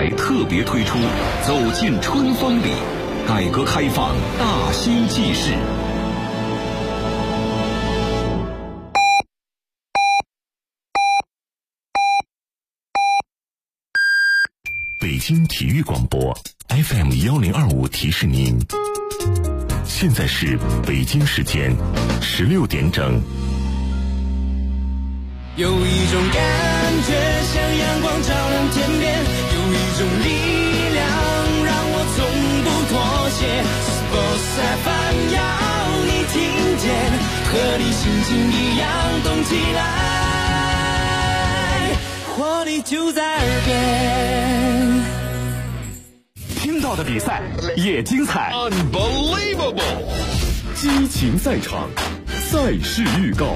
台特别推出《走进春风里》，改革开放大新纪事。 北京体育广播 FM1025 提示您，现在是北京时间16点整。 有一种感觉像阳光照亮天边，有一种力量让我从不妥协。Sports FM 要你听见，和你心情一样动起来，活力就在耳边。 听到的比赛也精彩 Unbelievable 激情赛场，赛事预告。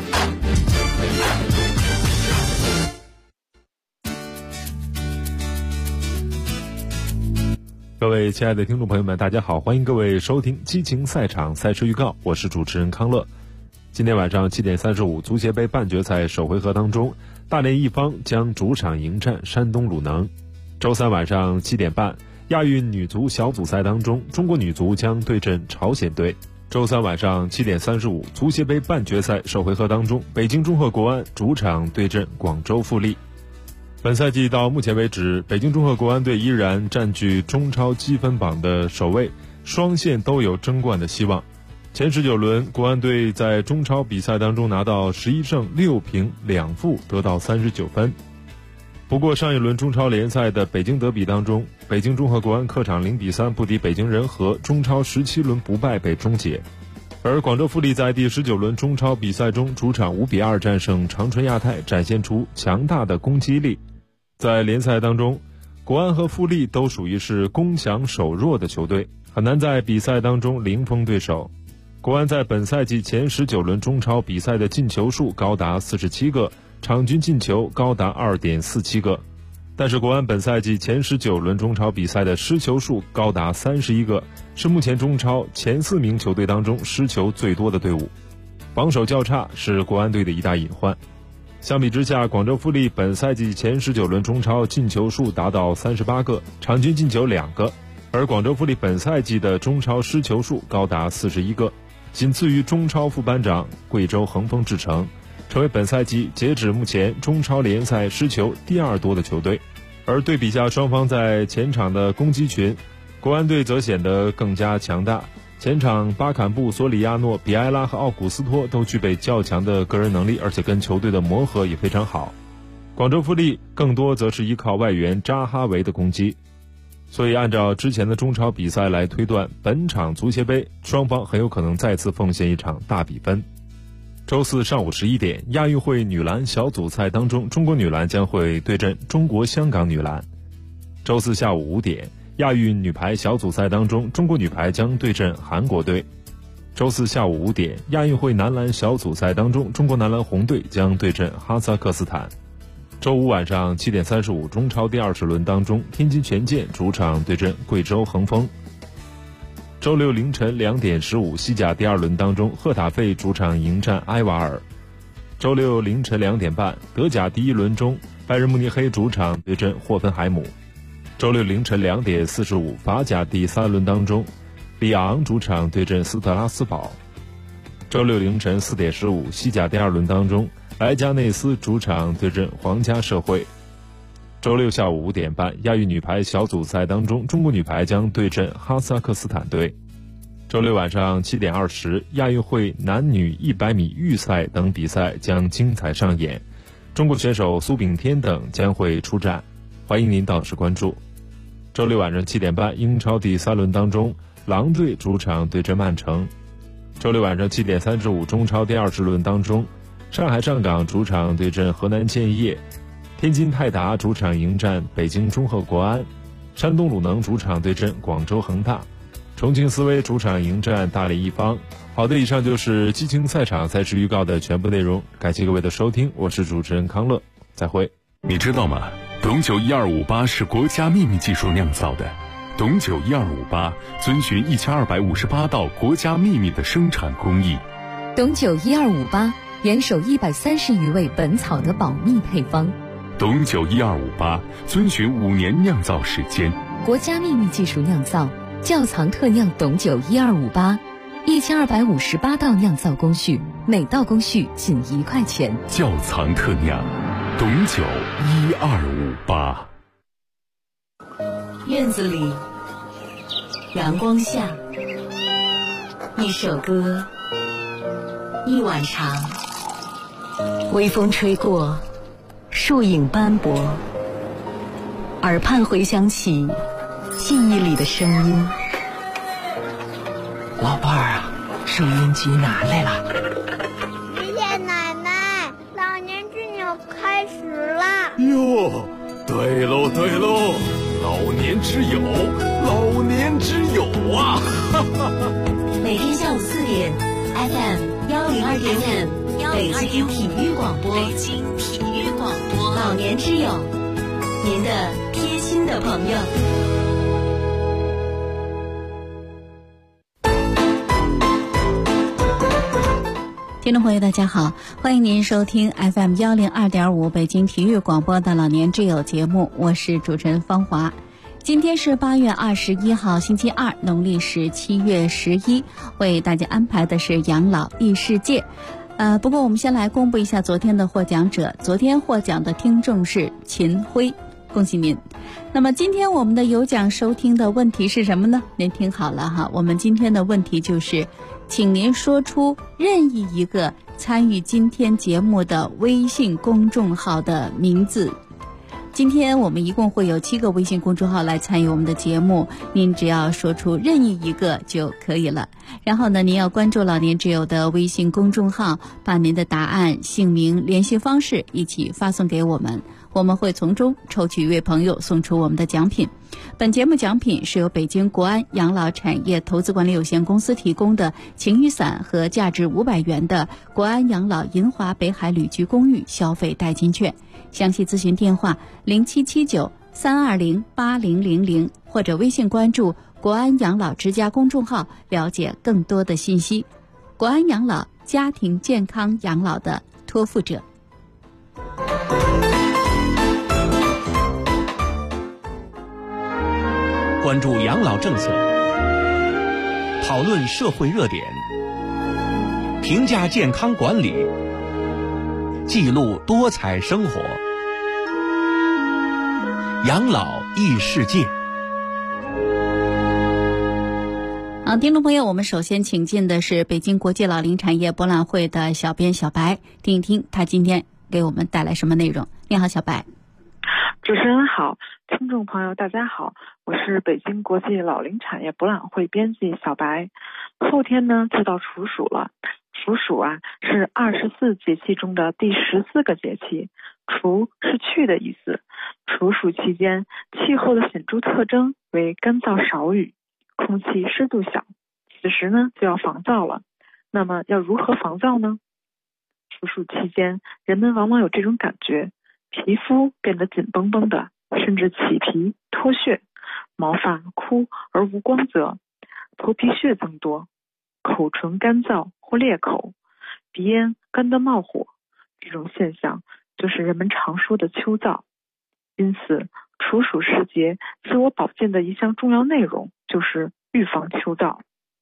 各位亲爱的听众朋友们，大家好，欢迎各位收听激情赛场赛事预告，我是主持人康乐。今天晚上7点35，足协杯半决赛首回合当中，大连一方将主场迎战山东鲁能。周三晚上7点半，亚运女足小组赛当中，中国女足将对阵朝鲜队。周三晚上7点35，足协杯半决赛首回合当中，北京中赫国安主场对阵广州富力。本赛季到目前为止，北京中赫国安队依然占据中超积分榜的首位，双线都有争冠的希望。前19轮，国安队在中超比赛当中拿到11胜6平2负，得到39分。不过上一轮中超联赛的北京德比当中，北京中赫国安客场0比3不敌北京人和，中超17轮不败被终结。而广州富力在第19轮中超比赛中主场5比2战胜长春亚泰，展现出强大的攻击力。在联赛当中，国安和富力都属于是攻强守弱的球队，很难在比赛当中零封对手。国安在本赛季前19轮中超比赛的进球数高达47个，场均进球高达 2.47 个。但是国安本赛季前19轮中超比赛的失球数高达31个，是目前中超前4名球队当中失球最多的队伍。防守较差是国安队的一大隐患。相比之下，广州富力本赛季前19轮中超进球数达到38个，场均进球2个，而广州富力本赛季的中超失球数高达41个，仅次于中超副班长贵州恒丰智诚，成为本赛季截止目前中超联赛失球第2多的球队。而对比下双方在前场的攻击群，国安队则显得更加强大。前场巴坎布、索里亚诺、比埃拉和奥古斯托都具备较强的个人能力，而且跟球队的磨合也非常好。广州富力更多则是依靠外援扎哈维的攻击。所以按照之前的中超比赛来推断，本场足协杯双方很有可能再次奉献一场大比分。周四上午11点，亚运会女篮小组赛当中，中国女篮将会对阵中国香港女篮。周四下午5点，亚运女排小组赛当中，中国女排将对阵韩国队。周四下午5点，亚运会男篮小组赛当中，中国男篮红队将对阵哈萨克斯坦。周五晚上7点35，中超第20轮当中，天津权健主场对阵贵州恒丰。周六凌晨2点15，西甲第2轮当中，赫塔费主场迎战埃瓦尔。周六凌晨2点半，德甲第1轮中，拜仁慕尼黑主场对阵霍芬海姆。周六凌晨2点45，法甲第3轮当中，里昂主场对阵斯特拉斯堡。周六凌晨4点15，西甲第2轮当中，莱加内斯主场对阵皇家社会。周六下午5点半，亚运女排小组赛当中，中国女排将对阵哈萨克斯坦队。周六晚上7点20，亚运会男女100米预赛等比赛将精彩上演，中国选手苏炳添等将会出战，欢迎您到时关注。周六晚上7点半，英超第3轮当中，狼队主场对阵曼城。周六晚上7点35，中超第20轮当中，上海上港主场对阵河南建业，天津泰达主场迎战北京中赫国安，山东鲁能主场对阵广州恒大，重庆斯威主场迎战大连一方。好的，以上就是激情赛场赛事预告的全部内容，感谢各位的收听，我是主持人康乐，再会。 你知道吗？董酒1258是国家秘密技术酿造的，董酒1258遵循1258道国家秘密的生产工艺。 董酒1258严守130余味本草的保密配方。 董酒1258遵循5年酿造时间， 国家秘密技术酿造，窖藏特酿董酒1258，1258道酿造工序，每道工序仅1块钱。 窖藏特酿董酒1258。 院子里，阳光下，一首歌，一碗茶，微风吹过，树影斑驳，耳畔回响起记忆里的声音。 老伴儿啊，收音机拿来了。 爷爷奶奶，老年之友开始啦！ 哟，对喽对喽，老年之友，老年之友啊！ 每天下午4点 ，FM 102.5，北京体育广播，老年之友，您的贴心的朋友。听众朋友大家好，欢迎您收听 FM 102.5北京体育广播的老年之友节目，我是主持人方华。今天是8月21号星期二，农历是7月11，为大家安排的是养老异世界。不过我们先来公布一下昨天的获奖者，昨天获奖的听众是秦辉，恭喜您。那么今天我们的有奖收听的问题是什么呢？您听好了哈，我们今天的问题就是请您说出任意一个参与今天节目的微信公众号的名字。今天我们一共会有7个微信公众号来参与我们的节目，您只要说出任意一个就可以了。然后呢，您要关注老年之友的微信公众号，把您的答案、姓名、联系方式一起发送给我们，我们会从中抽取1位朋友送出我们的奖品。本节目奖品是由北京国安养老产业投资管理有限公司提供的晴雨伞和价值500元的国安养老银华北海旅居公寓消费代金券。详细咨询电话0779-320-8000，或者微信关注国安养老之家公众号了解更多的信息。国安养老，家庭健康养老的托付者。 关注养老政策，讨论社会热点，评价健康管理，记录多彩生活。养老异世界。听众朋友，我们首先请进的是北京国际老龄产业博览会的小编小白，听一听他今天给我们带来什么内容。你好，小白。 主持人好，听众朋友大家好，我是北京国际老龄产业博览会编辑小白。后天呢就到处暑了，处暑啊是24节气中的第14个节气，处是去的意思。处暑期间，气候的显著特征为干燥少雨，空气湿度小，此时呢就要防燥了。那么要如何防燥呢？处暑期间，人们往往有这种感觉，皮肤变得紧绷绷的，甚至起皮脱屑，毛发枯而无光泽，头皮屑增多，口唇干燥或裂口，鼻咽干得冒火，这种现象就是人们常说的秋燥。因此，处暑时节自我保健的一项重要内容就是预防秋燥。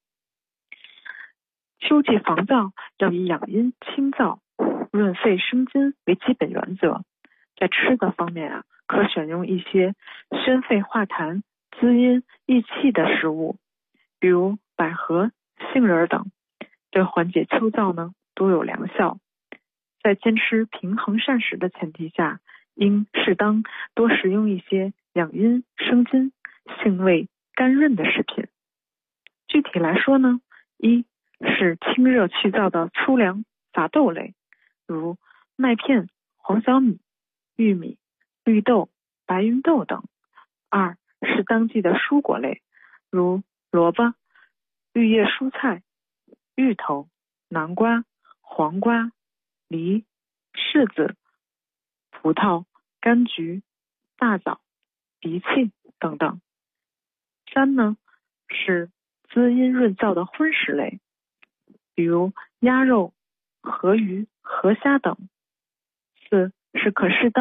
秋季防燥要以养阴清燥、润肺生津为基本原则。在吃的方面啊，可选用一些宣肺化痰、滋阴益气的食物，比如百合、杏仁等，对缓解秋燥呢都有良效。在坚持平衡膳食的前提下，应适当多食用一些养阴生津、性味甘润的食品。具体来说呢，一是清热去燥的粗粮杂豆类，如麦片、黄小米、玉米、绿豆、白芸豆等。二是当季的蔬果类，如萝卜、绿叶蔬菜、芋头、南瓜、黄瓜、梨、柿子、葡萄、柑橘、大枣、荸荠等等。三呢是滋阴润燥的荤食类，比如鸭肉、河鱼、河虾等。四是可适当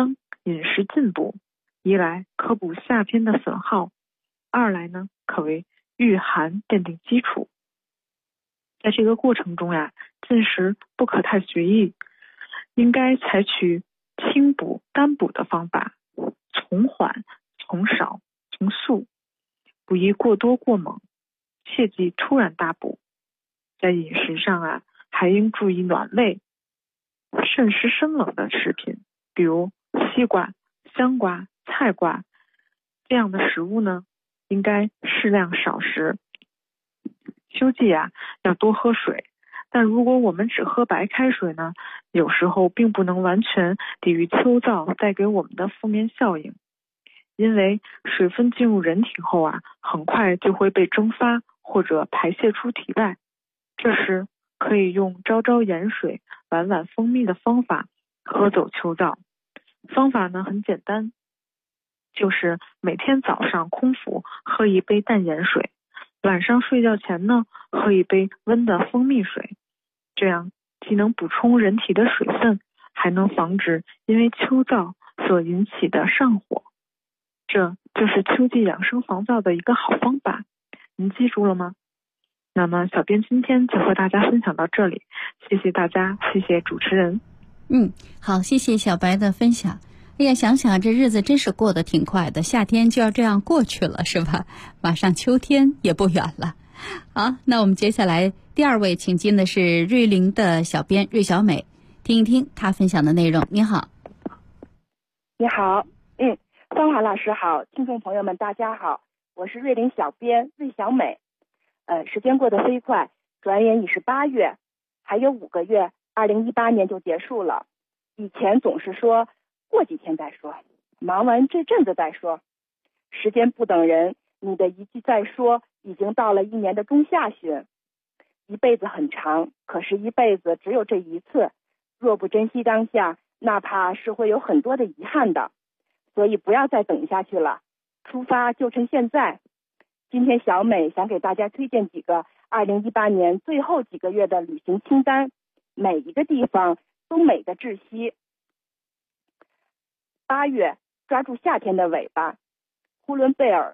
饮食进补，一来可补夏天的损耗，二来呢可为御寒奠定基础。在这个过程中呀，进食不可太随意，应该采取轻补淡补的方法，从缓从少从速，不宜过多过猛，切忌突然大补。在饮食上啊，还应注意暖胃，慎食生冷的食品，比如西瓜、香瓜、菜瓜这样的食物呢，应该适量少食。秋季啊，要多喝水，但如果我们只喝白开水呢，有时候并不能完全抵御秋燥带给我们的负面效应，因为水分进入人体后啊，很快就会被蒸发或者排泄出体外。这时可以用朝朝盐水、晚晚蜂蜜的方法喝走秋燥。方法呢很简单，就是每天早上空腹喝一杯淡盐水，晚上睡觉前呢喝一杯温的蜂蜜水，这样既能补充人体的水分，还能防止因为秋燥所引起的上火。这就是秋季养生防燥的一个好方法，您记住了吗？那么小编今天就和大家分享到这里，谢谢大家，谢谢主持人。 好，谢谢小白的分享。哎呀，想想这日子真是过得挺快的，夏天就要这样过去了，是吧？马上秋天也不远了。好，那我们接下来第二位请进的是瑞林的小编瑞小美，听一听她分享的内容。你好。 你好，芳华老师好，听众朋友们大家好，我是瑞林小编瑞小美。时间过得飞快，转眼已是8月，还有5个月，2018年就结束了。以前总是说过几天再说，忙完这阵子再说，时间不等人，你的一句再说已经到了1年的中下旬。一辈子很长，可是一辈子只有这一次，若不珍惜当下，哪怕是会有很多的遗憾的。所以不要再等下去了，出发就趁现在。今天小美想给大家推荐几个2018年最后几个月的旅行清单，每一个地方都美得窒息。8月，抓住夏天的尾巴，呼伦贝尔，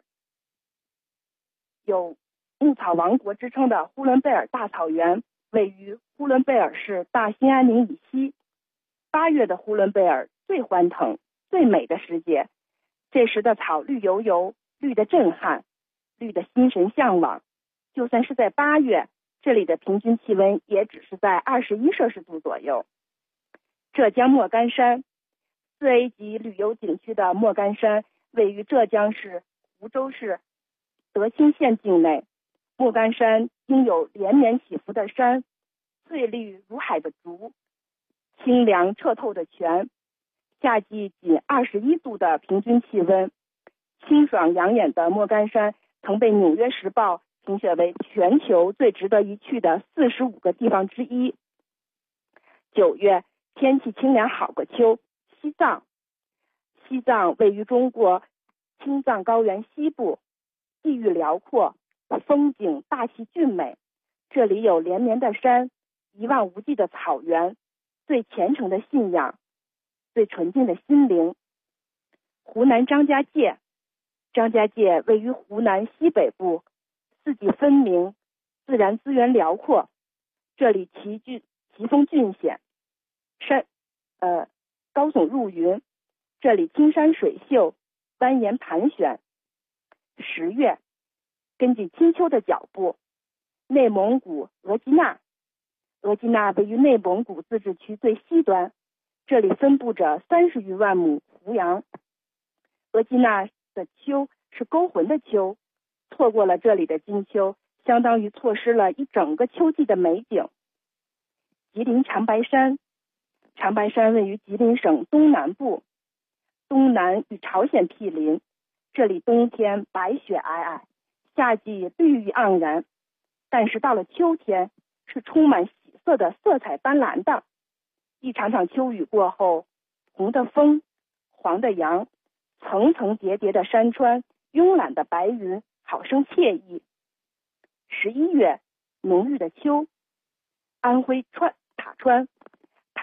有牧草王国之称的呼伦贝尔大草原，位于呼伦贝尔市大兴安岭以西。8月的呼伦贝尔最欢腾、最美的时节，这时的草绿油油，绿的震撼，绿的心神向往。就算是在8月，这里的平均气温也只是在21摄氏度左右。浙江莫干山，4A 级旅游景区的莫干山位于浙江市湖州市德清县境内。莫干山拥有连绵起伏的山，翠绿如海的竹，清凉彻透的泉，夏季仅21度的平均气温。清爽养眼的莫干山曾被《纽约时报》评选为全球最值得一去的45个地方之一。9月，天气清凉好个秋，西藏。西藏位于中国青藏高原西部，地域辽阔，风景大气俊美。这里有连绵的山，一望无际的草原，最虔诚的信仰，最纯净的心灵。湖南张家界，张家界位于湖南西北部，四季分明，自然资源辽阔。这里奇峰峻险，高耸入云，这里青山水秀，蜿蜒盘旋。10月，跟紧清秋的脚步，内蒙古额济纳。额济纳位于内蒙古自治区最西端，这里分布着30余万亩胡杨。额济纳的秋是勾魂的秋，错过了这里的金秋，相当于错失了一整个秋季的美景。吉林长白山，长白山位于吉林省东南部，东南与朝鲜毗邻，这里冬天白雪皑皑，夏季绿意盎然，但是到了秋天是充满喜色的色彩斑斓的。一场场秋雨过后，红的枫，黄的杨，层层叠叠的山川，慵懒的白云，好生惬意。11月，浓郁的秋，安徽塔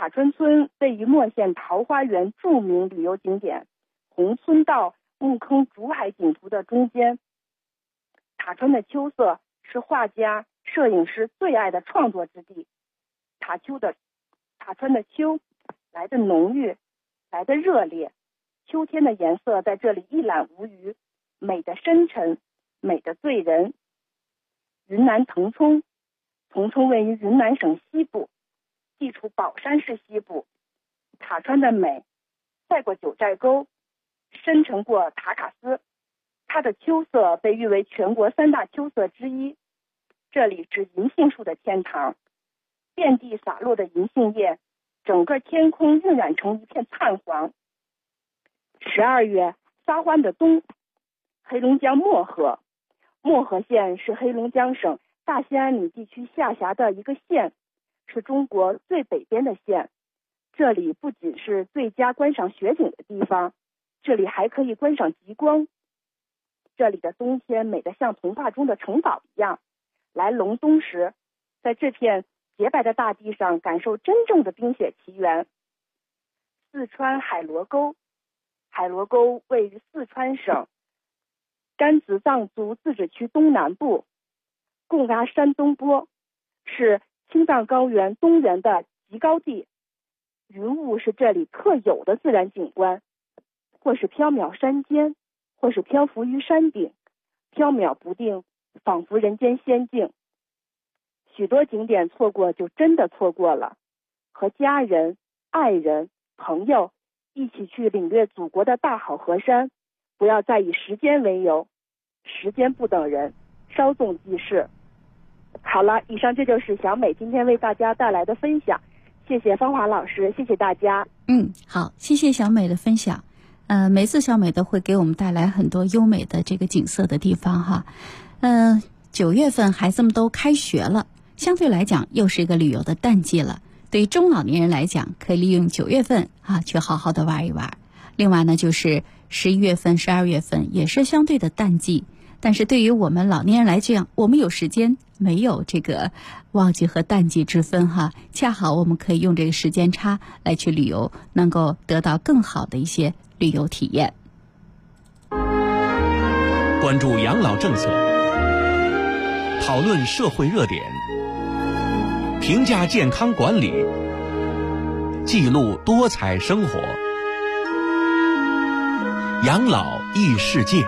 塔村村位于莫县桃花源著名旅游景点红村道木坑竹海景图的中间。塔村的秋色是画家、摄影师最爱的创作之地。塔村的秋来得浓郁，来得热烈，秋天的颜色在这里一览无余，美得深沉，美得醉人。云南腾冲位于云南省西部，地处保山市西部。塔川的美赛过九寨沟，深沉过塔卡斯，它的秋色被誉为全国3大秋色之一。这里是银杏树的天堂，遍地洒落的银杏叶，整个天空晕染成一片灿黄。12月撒欢的冬，黑龙江漠河县是黑龙江省大兴安岭地区下辖的一个县，是中国最北边的县。这里不仅是最佳观赏雪景的地方，这里还可以观赏极光。这里的冬天美得像童话中的城堡一样。来隆冬时，在这片洁白的大地上感受真正的冰雪奇缘。四川海螺沟位于四川省甘孜藏族自治区东南部，贡嘎山东坡，是青藏高原东缘的极高地。云雾是这里特有的自然景观，或是缥缈山间，或是漂浮于山顶，缥缈不定，仿佛人间仙境。许多景点错过就真的错过了，和家人、爱人、朋友一起去领略祖国的大好河山，不要再以时间为由，时间不等人，稍纵即逝。好了，以上这就是小美今天为大家带来的分享，谢谢芳华老师，谢谢大家。 好，谢谢小美的分享。每次小美都会给我们带来很多优美的这个景色的地方哈。9月份孩子们都开学了，相对来讲又是一个旅游的淡季了。对于中老年人来讲，可以利用9月份去好好的玩一玩。另外呢，就是11月份、12月份也是相对的淡季。但是对于我们老年人来讲，我们有时间，没有这个旺季和淡季之分哈。恰好我们可以用这个时间差来去旅游，能够得到更好的一些旅游体验。 关注养老政策，讨论社会热点，评价健康管理，记录多彩生活。养老异世界。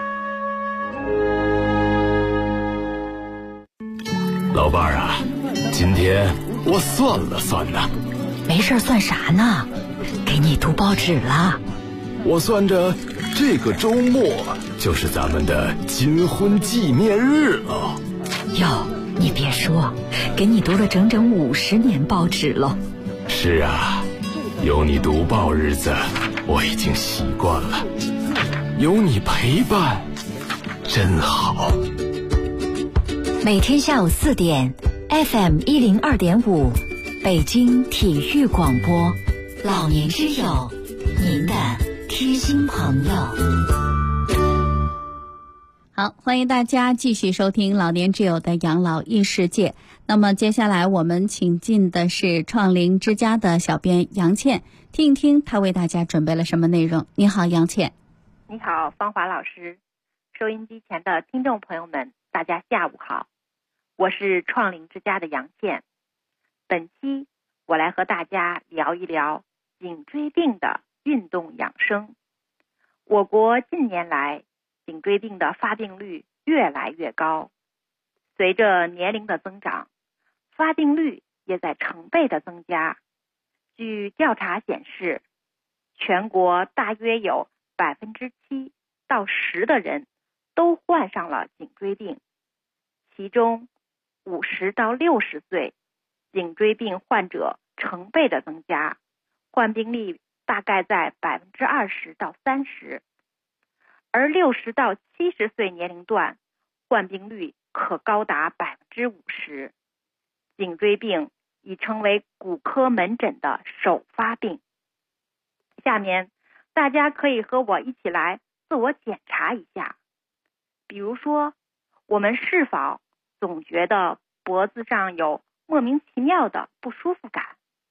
老伴儿啊，今天我算了算呢。 没事算啥呢？给你读报纸了。 我算着这个周末就是咱们的金婚纪念日了。 哟，你别说，给你读了整整50年报纸了。 是啊，有你读报日子我已经习惯了，有你陪伴真好。 每天下午4点 FM 102.5北京体育广播，老年之友，您的贴心朋友。 好，欢迎大家继续收听老年之友的养老异世界。那么接下来我们请进的是创龄之家的小编杨倩，听一听她为大家准备了什么内容。你好，杨倩。 你好，芳华老师。收音机前的听众朋友们，大家下午好，我是创龄之家的杨倩。本期我来和大家聊一聊颈椎病的运动养生。我国近年来颈椎病的发病率越来越高，随着年龄的增长，发病率也在成倍的增加。据调查显示，全国大约有7%到10%的人都患上了颈椎病，其中50到60岁颈椎病患者成倍的增加，患病率大概在20%到30%，而60到70岁年龄段患病率可高达50%。颈椎病已成为骨科门诊的首发病。下面大家可以和我一起来自我检查一下，比如说我们是否总觉得脖子上有莫名其妙的不舒服感，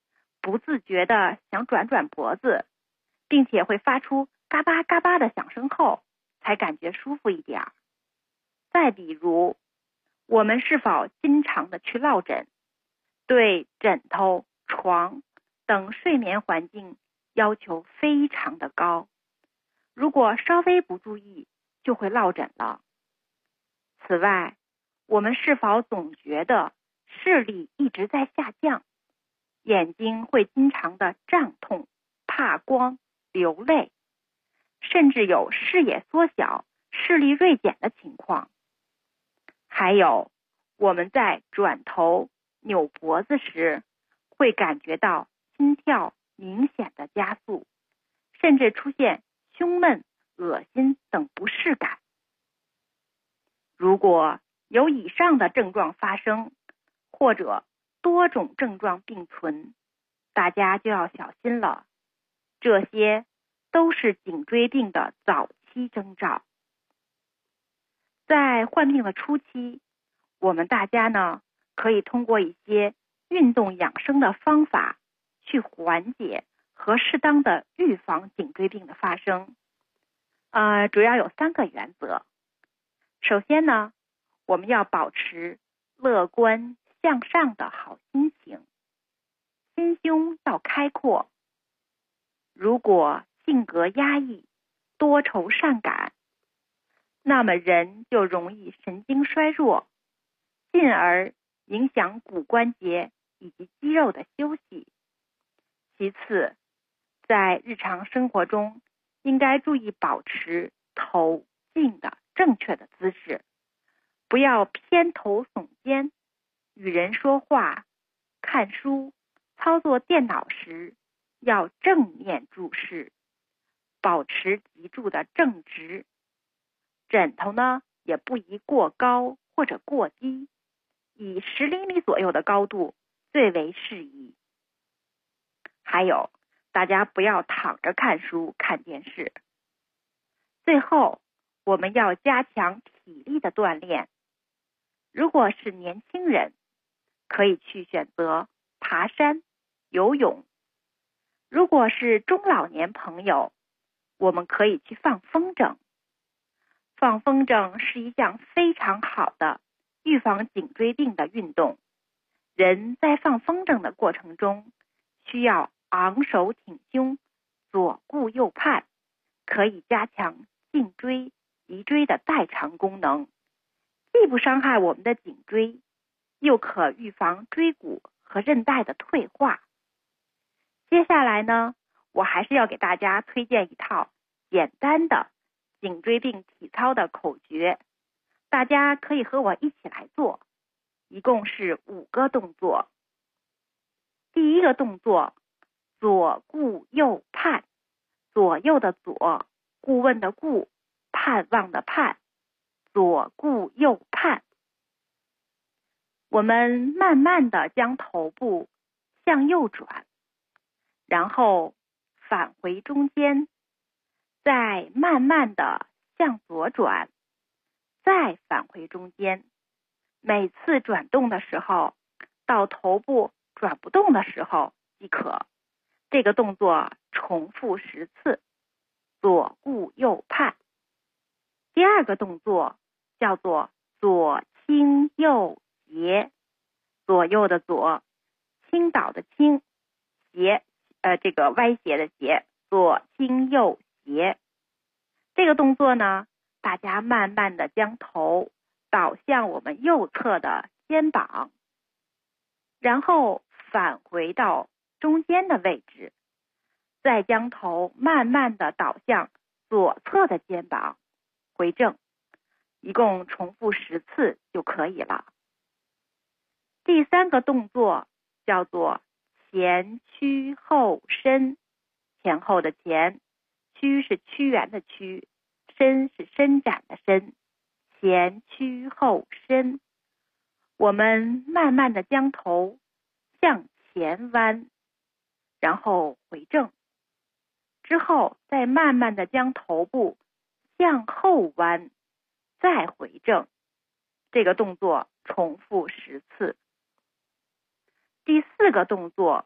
不自觉地想转转脖子，并且会发出嘎巴嘎巴的响声后，才感觉舒服一点。再比如，我们是否经常的去落枕，对枕头、床等睡眠环境要求非常的高，如果稍微不注意，就会落枕了。此外，我们是否总觉得视力一直在下降，眼睛会经常的胀痛、怕光、流泪，甚至有视野缩小、视力锐减的情况。还有，我们在转头、扭脖子时，会感觉到心跳明显的加速，甚至出现胸闷、恶心等不适感。如果有以上的症状发生，或者多种症状并存，大家就要小心了。这些都是颈椎病的早期征兆。在患病的初期，我们大家呢，可以通过一些运动养生的方法去缓解和适当的预防颈椎病的发生。主要有3个原则。首先呢，我们要保持乐观向上的好心情，心胸要开阔。如果性格压抑、多愁善感，那么人就容易神经衰弱，进而影响骨关节以及肌肉的休息。其次，在日常生活中，应该注意保持头颈的正确的姿势，不要偏头耸肩。与人说话、看书、操作电脑时，要正面注视，保持脊柱的正直。枕头呢，也不宜过高或者过低，以10厘米左右的高度最为适宜。还有，大家不要躺着看书、看电视。最后，我们要加强体力的锻炼。如果是年轻人，可以去选择爬山、游泳。如果是中老年朋友，我们可以去放风筝。放风筝是一项非常好的预防颈椎病的运动。人在放风筝的过程中，需要昂首挺胸，左顾右盼，可以加强颈椎、脊椎的代偿功能，既不伤害我们的颈椎，又可预防椎骨和韧带的退化。接下来呢，我还是要给大家推荐一套简单的颈椎病体操的口诀，大家可以和我一起来做，一共是5个动作。第一个动作，左顾右盼，左右的左，顾问的顾，盼望的盼，左顾右盼。我们慢慢的将头部向右转，然后返回中间，再慢慢的向左转，再返回中间。每次转动的时候，到头部转不动的时候即可。这个动作重复10次，左顾右盼。第二个动作叫做左倾右斜，左右的左，倾倒的倾，斜，这个歪斜的斜，左倾右斜。这个动作呢，大家慢慢的将头倒向我们右侧的肩膀，然后返回到中间的位置，再将头慢慢的倒向左侧的肩膀，回正，一共重复10次就可以了。第3个动作叫做前屈后伸，前后的前，屈是屈原的屈，伸是伸展的伸，前屈后伸。我们慢慢的将头向前弯，然后回正，之后再慢慢的将头部向后弯，再回正。这个动作重复10次。第4个动作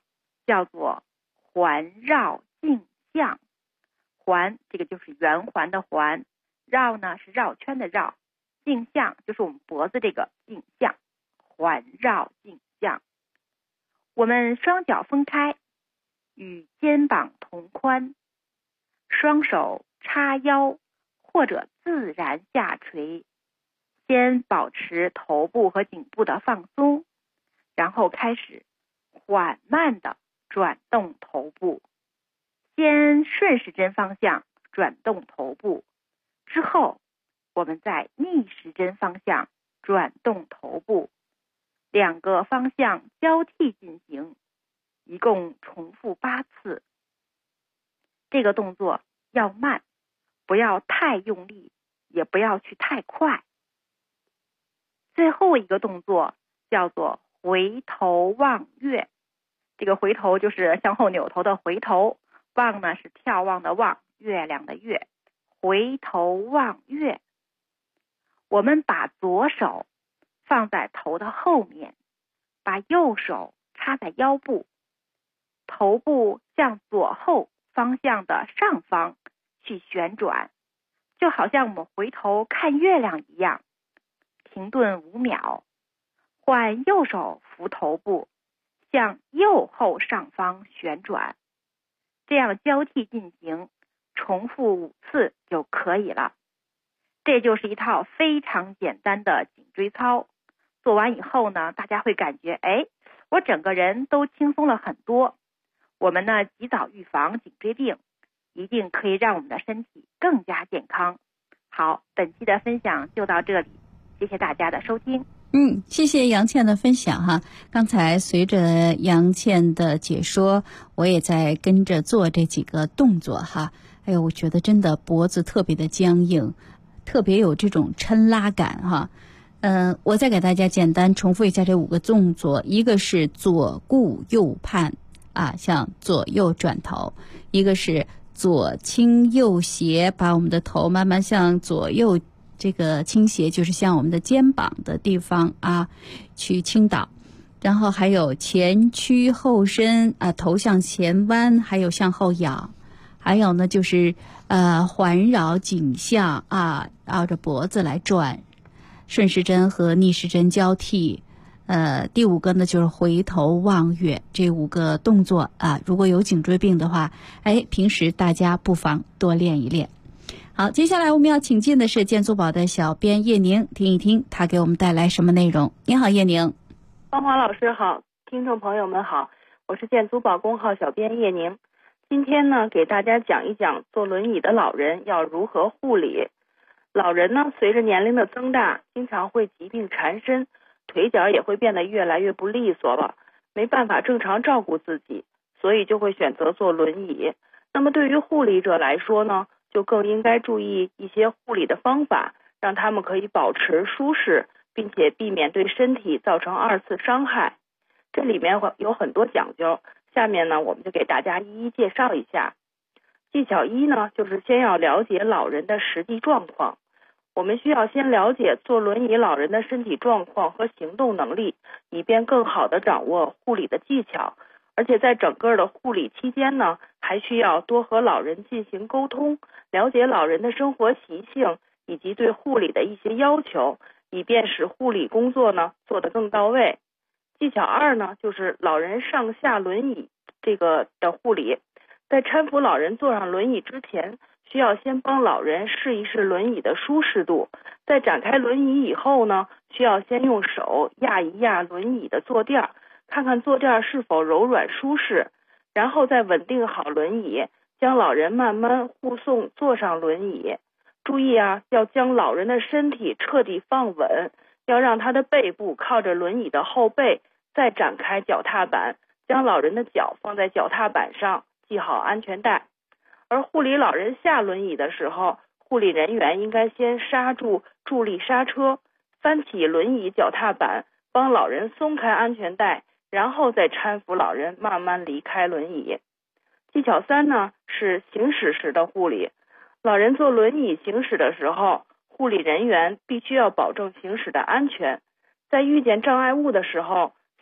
叫做环绕镜像。环这个就是圆环的环，绕呢是绕圈的绕，镜像就是我们脖子这个镜像，环绕镜像。我们双脚分开，与肩膀同宽，双手叉腰或者自然下垂，先保持头部和颈部的放松，然后开始缓慢的转动头部，先顺时针方向转动头部，之后我们再逆时针方向转动头部，两个方向交替进行，一共重复8次。这个动作要慢，不要太用力，也不要去太快。最后一个动作叫做回头望月，这个回头就是向后扭头的回头，望呢是眺望的望，月亮的月，回头望月。我们把左手放在头的后面，把右手插在腰部，头部向左后方向的上方去旋转，就好像我们回头看月亮一样。停顿5秒，换右手扶头部，向右后上方旋转，这样交替进行，重复5次就可以了。这就是一套非常简单的颈椎操。做完以后呢，大家会感觉我整个人都轻松了很多。我们呢及早预防颈椎病，一定可以让我们的身体更加健康。好，本期的分享就到这里，谢谢大家的收听。 谢谢杨倩的分享哈。刚才随着杨倩的解说，我也在跟着做这几个动作哈。我觉得真的脖子特别的僵硬，特别有这种抻拉感哈。我再给大家简单重复一下这5个动作，一个是左顾右盼向左右转头，一个是左倾右斜，把我们的头慢慢向左右这个倾斜，就是向我们的肩膀的地方去倾倒，然后还有前屈后伸头向前弯，还有向后仰，还有呢就是环绕颈项绕着脖子来转，顺时针和逆时针交替。第5个呢就是回头望月。这5个动作如果有颈椎病的话，平时大家不妨多练一练。好，接下来我们要请进的是健足宝的小编叶宁，听一听他给我们带来什么内容。你好，叶宁。 芳华老师好，听众朋友们好，我是健足宝公号小编叶宁。今天呢，给大家讲一讲坐轮椅的老人要如何护理。老人呢，随着年龄的增大，经常会疾病缠身，腿脚也会变得越来越不利索了，没办法正常照顾自己，所以就会选择坐轮椅。那么对于护理者来说呢，就更应该注意一些护理的方法，让他们可以保持舒适，并且避免对身体造成2次伤害。这里面有很多讲究，下面呢我们就给大家一一介绍一下。技巧1呢，就是先要了解老人的实际状况。我们需要先了解坐轮椅老人的身体状况和行动能力，以便更好地掌握护理的技巧。而且在整个的护理期间呢，还需要多和老人进行沟通，了解老人的生活习性以及对护理的一些要求，以便使护理工作呢做得更到位。技巧2呢，就是老人上下轮椅这个的护理。在搀扶老人坐上轮椅之前，需要先帮老人试一试轮椅的舒适度。在展开轮椅以后呢，需要先用手压一压轮椅的坐垫，看看坐垫是否柔软舒适，然后再稳定好轮椅，将老人慢慢护送坐上轮椅。注意要将老人的身体彻底放稳，要让他的背部靠着轮椅的后背，再展开脚踏板，将老人的脚放在脚踏板上，系好安全带。而护理老人下轮椅的时候，护理人员应该先刹住助力刹车，翻起轮椅脚踏板，帮老人松开安全带，然后再搀扶老人慢慢离开轮椅。技巧3呢，是行驶时的护理。老人坐轮椅行驶的时候，护理人员必须要保证行驶的安全。在遇见障碍物的时候，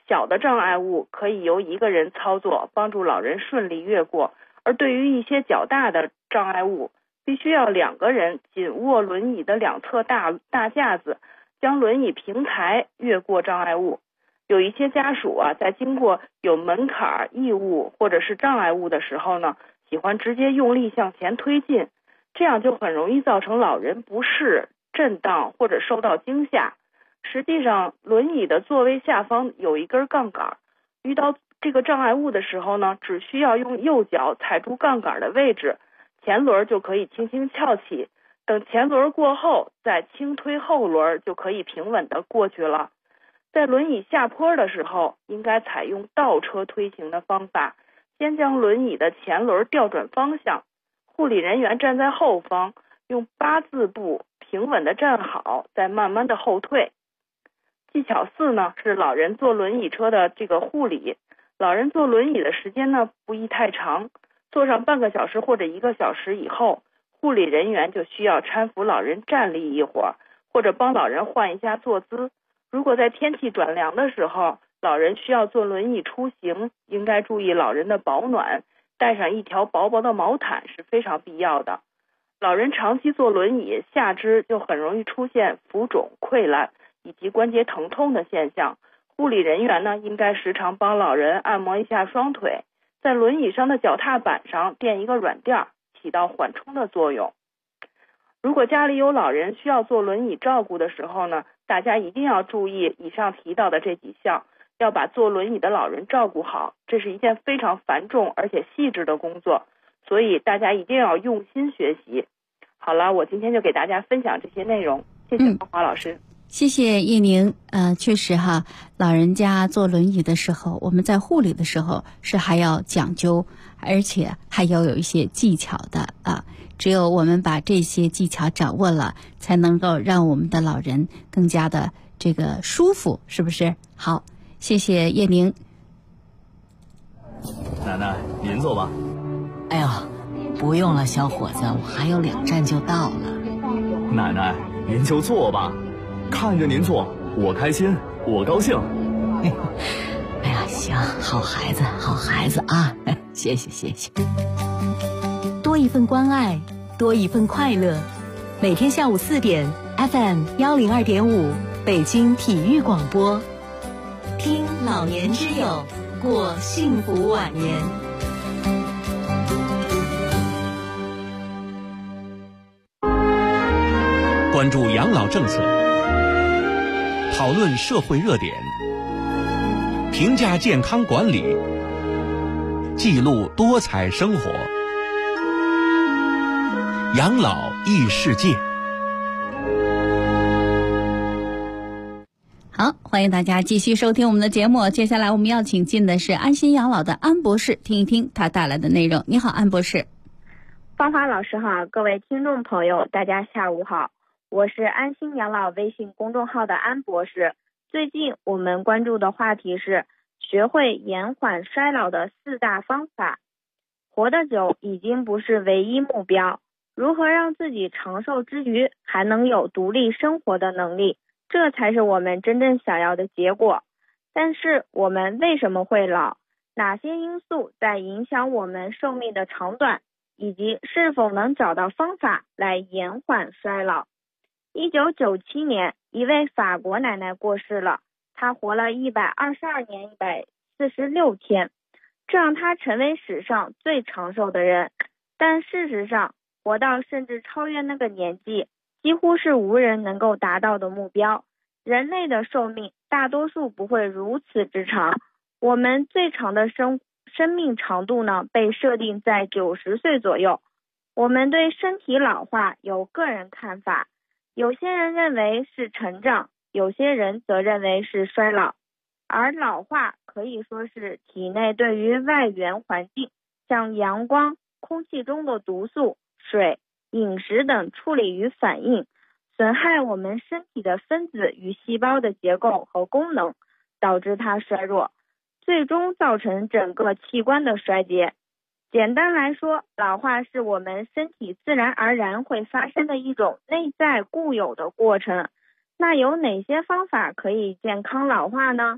小的障碍物可以由一个人操作，帮助老人顺利越过，而对于一些较大的障碍物，必须要2个人紧握轮椅的2侧大架子，将轮椅平抬越过障碍物。有一些家属在经过有门槛、异物或者是障碍物的时候呢，喜欢直接用力向前推进，这样就很容易造成老人不适、震荡或者受到惊吓。实际上，轮椅的座位下方有一根杠杆，遇到这个障碍物的时候呢，只需要用右脚踩住杠杆的位置，前轮就可以轻轻翘起，等前轮过后再轻推后轮，就可以平稳地过去了。在轮椅下坡的时候，应该采用倒车推行的方法，先将轮椅的前轮调转方向，护理人员站在后方，用8字步平稳地站好，再慢慢的后退。技巧4呢，是老人坐轮椅车的这个护理。老人坐轮椅的时间呢，不宜太长，坐上半个小时或者1个小时以后，护理人员就需要搀扶老人站立一会儿，或者帮老人换一下坐姿。如果在天气转凉的时候，老人需要坐轮椅出行，应该注意老人的保暖，带上一条薄薄的毛毯是非常必要的。老人长期坐轮椅，下肢就很容易出现浮肿、溃烂以及关节疼痛的现象。护理人员呢，应该时常帮老人按摩一下双腿，在轮椅上的脚踏板上垫一个软垫，起到缓冲的作用。如果家里有老人需要坐轮椅照顾的时候呢，大家一定要注意以上提到的这几项，要把坐轮椅的老人照顾好，这是一件非常繁重而且细致的工作，所以大家一定要用心学习。好了，我今天就给大家分享这些内容，谢谢芳华老师。 谢谢叶宁。确实哈，老人家坐轮椅的时候，我们在护理的时候是还要讲究，而且还要有一些技巧的啊。只有我们把这些技巧掌握了，才能够让我们的老人更加的这个舒服，是不是？好，谢谢叶宁。 奶奶，您坐吧。 哎呦，不用了，小伙子，我还有2站就到了。 奶奶，您就坐吧，看着您坐，我开心，我高兴。 哎呀，行，好孩子，好孩子啊！谢谢，谢谢。多一份关爱，多一份快乐。每天下午4点 ，FM 102.5，北京体育广播，听老年之友，过幸福晚年。 关注养老政策，讨论社会热点，评价健康管理，记录多彩生活。养老异世界。 好，欢迎大家继续收听我们的节目。接下来我们要请进的是安心养老的安博士，听一听他带来的内容。你好，安博士。 芳华老师好，各位听众朋友，大家下午好，我是安心养老微信公众号的安博士。最近我们关注的话题是学会延缓衰老的4大方法。活得久已经不是唯一目标，如何让自己长寿之余还能有独立生活的能力，这才是我们真正想要的结果。但是我们为什么会老？哪些因素在影响我们寿命的长短？以及是否能找到方法来延缓衰老。1997年，一位法国奶奶过世了，她活了122年146天，这让她成为史上最长寿的人。但事实上，活到甚至超越那个年纪，几乎是无人能够达到的目标。人类的寿命大多数不会如此之长，我们最长的生命长度呢，被设定在90岁左右。我们对身体老化有个人看法，有些人认为是成长，有些人则认为是衰老。而老化可以说是体内对于外源环境，像阳光、空气中的毒素、水、饮食等处理与反应，损害我们身体的分子与细胞的结构和功能，导致它衰弱，最终造成整个器官的衰竭。简单来说，老化是我们身体自然而然会发生的一种内在固有的过程。那有哪些方法可以健康老化呢？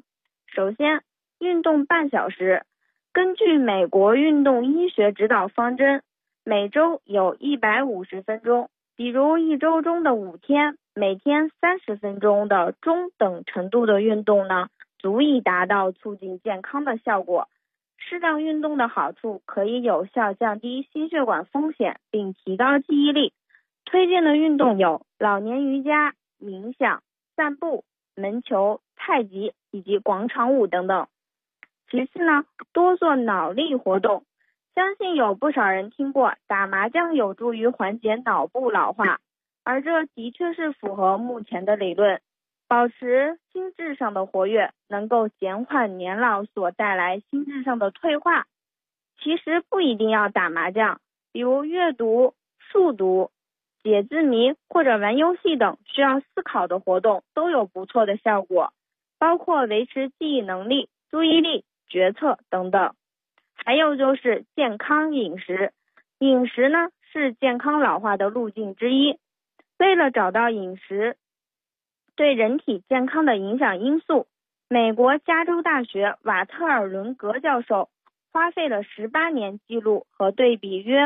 首先，运动半小时。根据美国运动医学指导方针，每周有150分钟，比如一周中的5天，每天30分钟的中等程度的运动呢，足以达到促进健康的效果。适当运动的好处可以有效降低心血管风险，并提高记忆力。推荐的运动有老年瑜伽、冥想、散步、门球、太极以及广场舞等等。其次呢，多做脑力活动。相信有不少人听过打麻将有助于缓解脑部老化，而这的确是符合目前的理论。保持心智上的活跃，能够减缓年老所带来心智上的退化。其实不一定要打麻将，比如阅读、速读、解字谜或者玩游戏等需要思考的活动都有不错的效果，包括维持记忆能力、注意力、决策等等。还有就是健康饮食，饮食呢是健康老化的路径之一。为了找到饮食对人体健康的影响因素，美国加州大学瓦特尔伦格教授花费了18年记录和对比约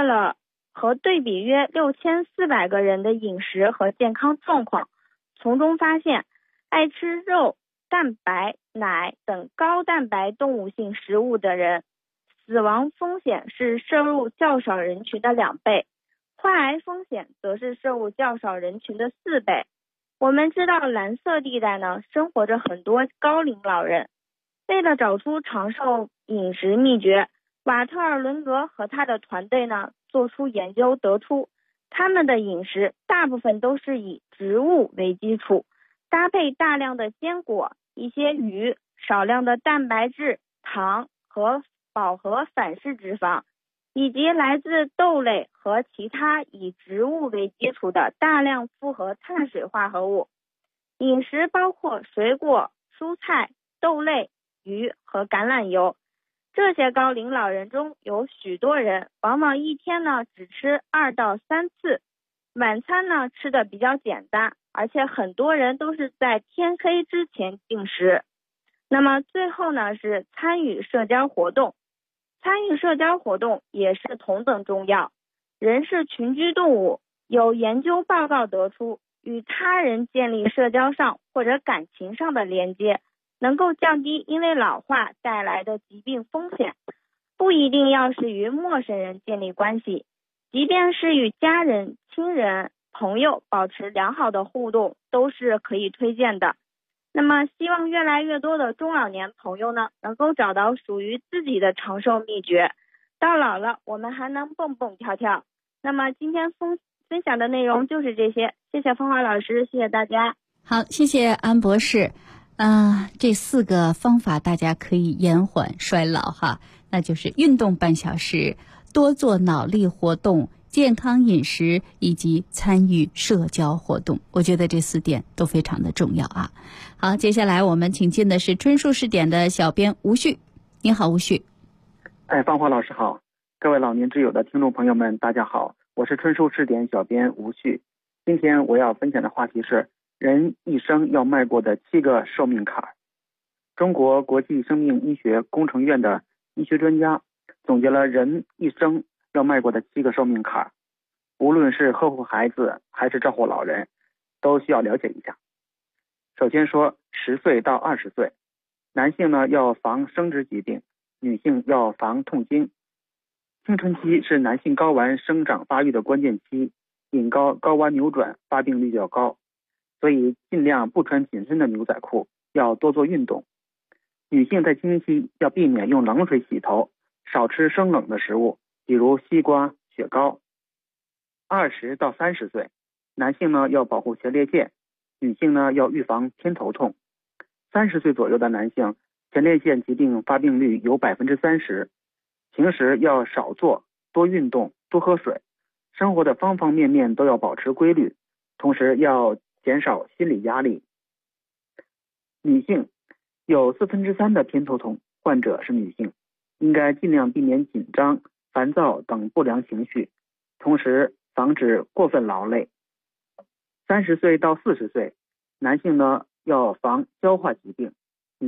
6400个人的饮食和健康状况，从中发现爱吃肉、蛋白、奶等高蛋白动物性食物的人，死亡风险是摄入较少人群的2倍，患癌风险则是摄入较少人群的4倍。我们知道蓝色地带呢，生活着很多高龄老人。为了找出长寿饮食秘诀，瓦特尔伦格和他的团队呢，做出研究得出，他们的饮食大部分都是以植物为基础，搭配大量的坚果、一些鱼、少量的蛋白质、糖和饱和反式脂肪，以及来自豆类和其他以植物为基础的大量复合碳水化合物。饮食包括水果、蔬菜、豆类、鱼和橄榄油。这些高龄老人中有许多人往往一天呢只吃2到3次，晚餐呢吃的比较简单，而且很多人都是在天黑之前进食。那么最后呢是参与社交活动。参与社交活动也是同等重要。人是群居动物，有研究报告得出，与他人建立社交上或者感情上的连接，能够降低因为老化带来的疾病风险。不一定要是与陌生人建立关系，即便是与家人、亲人、朋友保持良好的互动，都是可以推荐的。那么希望越来越多的中老年朋友呢，能够找到属于自己的长寿秘诀，到老了我们还能蹦蹦跳跳。那么今天分享的内容就是这些，谢谢芳华老师，谢谢大家。 好，谢谢安博士。这4个方法大家可以延缓衰老哈，那就是运动半小时，多做脑力活动，健康饮食以及参与社交活动。我觉得这4点都非常的重要啊。好，接下来我们请进的是春树视点的小编吴旭。你好，吴旭。 芳华老师好，各位老年之友的听众朋友们大家好，我是春树视点小编吴旭。今天我要分享的话题是人一生要迈过的7个寿命坎。中国国际生命医学工程院的医学专家总结了人一生要迈过的7个寿命坎，无论是呵护孩子还是照顾老人，都需要了解一下。首先说10岁到20岁，男性呢要防生殖疾病，女性要防痛经。青春期是男性睾丸生长发育的关键期，隐睾睾丸扭转发病率较高，所以尽量不穿紧身的牛仔裤，要多做运动。女性在经期要避免用冷水洗头，少吃生冷的食物，比如西瓜、雪糕。20到30岁，男性呢要保护前列腺，女性呢要预防偏头痛。30岁左右的男性，前列腺疾病发病率有 30%。平时要少做，多运动，多喝水，生活的方方面面都要保持规律，同时要减少心理压力。女性有3/4的偏头痛患者是女性，应该尽量避免紧张、烦躁等不良情绪，同时防止过分劳累。30岁到40岁，男性呢要防消化疾病，女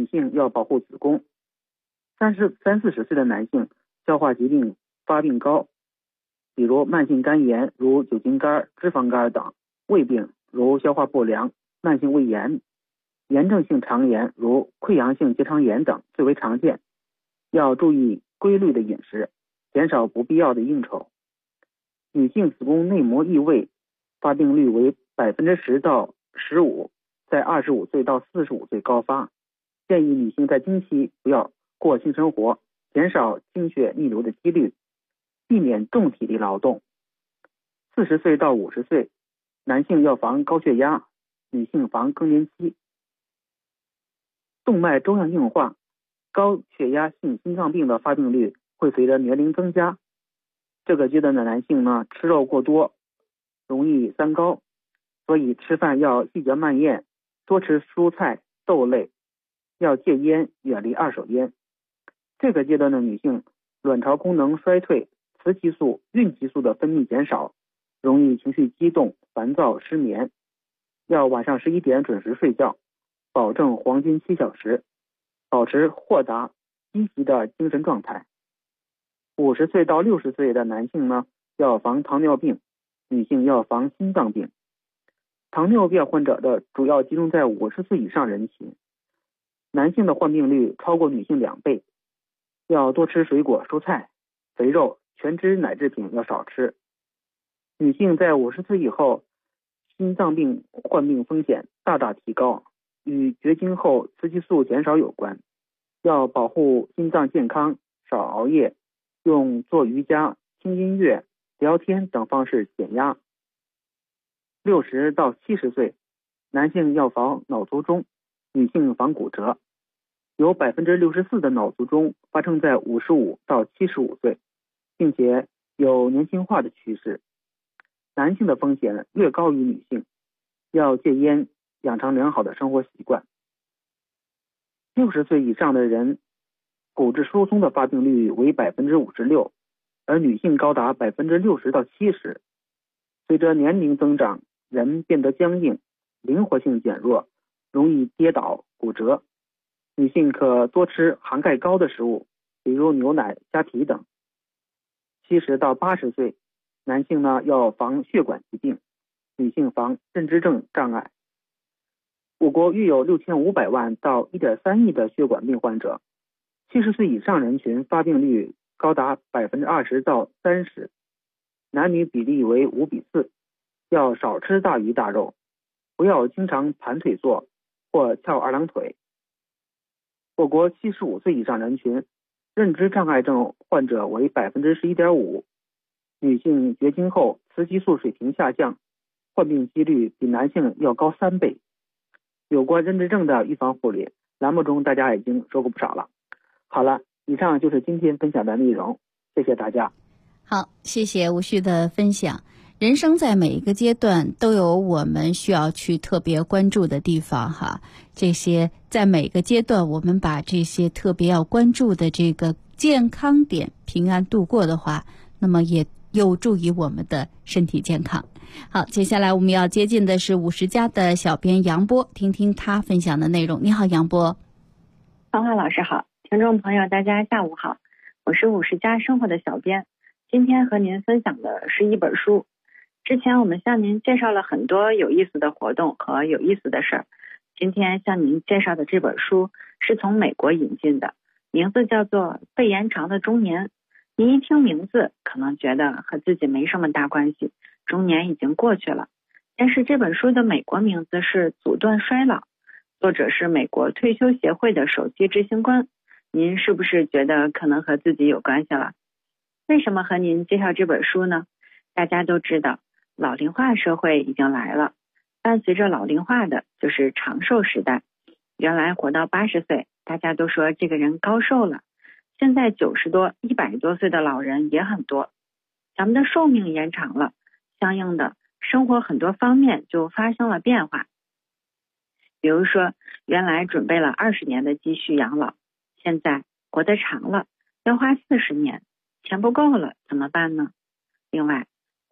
女性要保护子宫。30-40岁的男性消化疾病发病高，比如慢性肝炎如酒精肝、脂肪肝等，胃病如消化不良、慢性胃炎，炎症性肠炎如溃疡性结肠炎等最为常见。要注意规律的饮食，减少不必要的应酬。女性子宫内膜异位发病率为10%到15%，在25岁到45岁高发。建议女性在经期不要过性生活，减少经血逆流的几率，避免重体力劳动。40岁到50岁，男性要防高血压，女性防更年期。动脉粥样硬化、高血压性心脏病的发病率会随着年龄增加。这个阶段的男性呢，吃肉过多，容易三高，所以吃饭要细嚼慢咽，多吃蔬菜豆类，要戒烟，远离二手烟。这个阶段的女性卵巢功能衰退，雌激素、孕激素的分泌减少，容易情绪激动、烦躁、失眠。要晚上11点准时睡觉，保证黄金7小时，保持豁达积极的精神状态。50岁到60岁的男性呢，要防糖尿病，女性要防心脏病。糖尿病患者的主要集中在50岁以上人群，男性的患病率超过女性2倍。要多吃水果蔬菜，肥肉、全脂奶制品要少吃。女性在50岁以后，心脏病患病风险大大提高，与绝经后雌激素减少有关。要保护心脏健康，少熬夜，用做瑜伽、听音乐、聊天等方式减压。60到70岁，男性要防脑卒中，女性防骨折。有64%的脑卒中发生在55到75岁，并且有年轻化的趋势。男性的风险略高于女性，要戒烟，养成良好的生活习惯。60岁以上的人，骨质疏松的发病率为56%，而女性高达60%到70%。随着年龄增长，人变得僵硬，灵活性减弱，容易跌倒、骨折。女性可多吃含钙高的食物，比如牛奶、虾皮等。70到80岁，男性呢要防血管疾病，女性防认知症障碍。我国约有6500万到1.3亿的血管病患者，70岁以上人群发病率高达20%到30%，男女比例为5:4，要少吃大鱼大肉，不要经常盘腿坐或翘二郎腿。我国75岁以上人群认知障碍症患者为11.5%，女性绝经后雌激素水平下降，患病几率比男性要高3倍。有关认知症的预防护理，栏目中大家已经说过不少了。好了，以上就是今天分享的内容，谢谢大家。 好，谢谢吴旭的分享。人生在每一个阶段都有我们需要去特别关注的地方哈，这些在每个阶段我们把这些特别要关注的这个健康点平安度过的话，那么也有助于我们的身体健康。好，接下来我们要接近的是50家的小编杨波，听听他分享的内容。你好，杨波。 芳华老师好，听众朋友大家下午好，我是50家生活的小编，今天和您分享的是一本书。之前我们向您介绍了很多有意思的活动和有意思的事儿，今天向您介绍的这本书是从美国引进的，名字叫做《被延长的中年》。您一听名字可能觉得和自己没什么大关系，中年已经过去了，但是这本书的美国名字是《阻断衰老》，作者是美国退休协会的首席执行官。您是不是觉得可能和自己有关系了？为什么和您介绍这本书呢？大家都知道老龄化社会已经来了，伴随着老龄化的就是长寿时代。原来活到80岁，大家都说这个人高寿了，现在90多、100多岁的老人也很多。咱们的寿命延长了，相应的生活很多方面就发生了变化。比如说，原来准备了20年的积蓄养老，现在活得长了，要花40年，钱不够了怎么办呢？另外